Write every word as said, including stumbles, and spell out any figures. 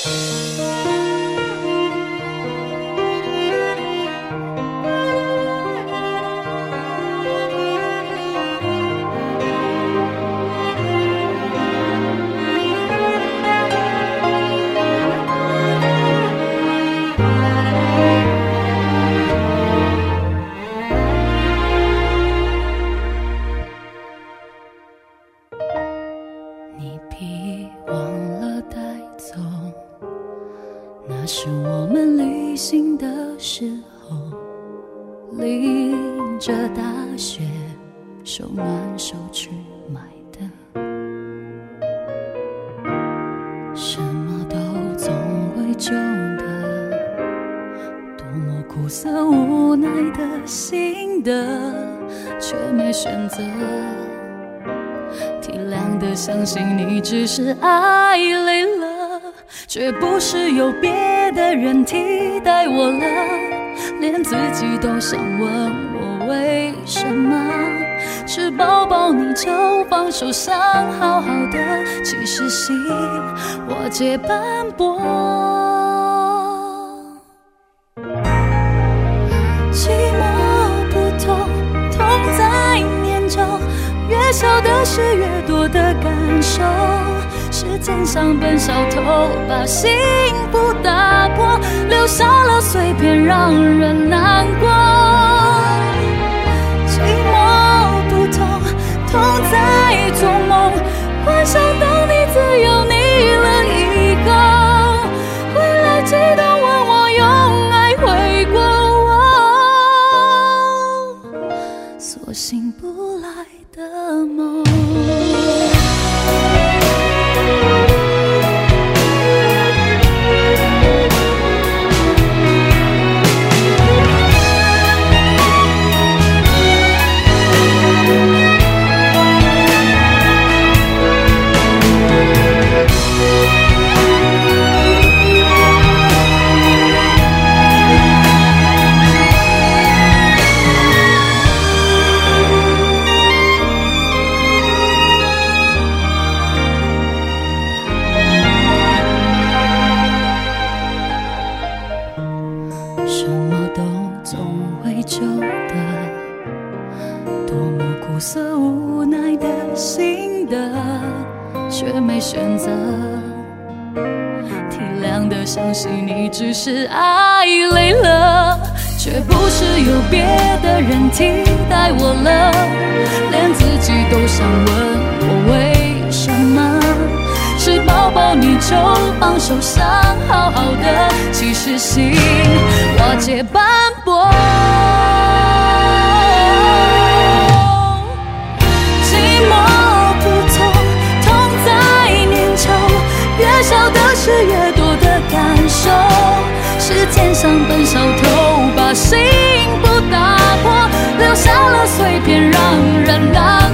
你别忘了带走，那是我们旅行的时候，淋着大雪，手挽手去买的。什么都总会旧的，多么苦涩无奈的心的，却没选择。体谅的相信你只是爱累了，却不是有别的人替代我了，连自己都想问我为什么，吃饱饱你就放手想好好的，其实心我皆斑驳。寂寞不痛，痛在念旧，越小的事越多的感受，时间像本小偷，把幸福打破，留下了碎片让人难过。寂寞不痛，痛在做梦，幻想当你自由腻了以后，回来记得问我用爱回过我，所幸不来的梦。什么都总会旧的，多么苦涩无奈的心的，却没选择。体谅的相信你只是爱累了，却不是有别的人替代我了，连自己都想问我为什么，吃饱饱你就放手想好好的，其实心我皆斑驳。寂寞不痛，痛在念旧，越小的事越多的感受，时间像本小偷，把幸福打破，留下了碎片让人难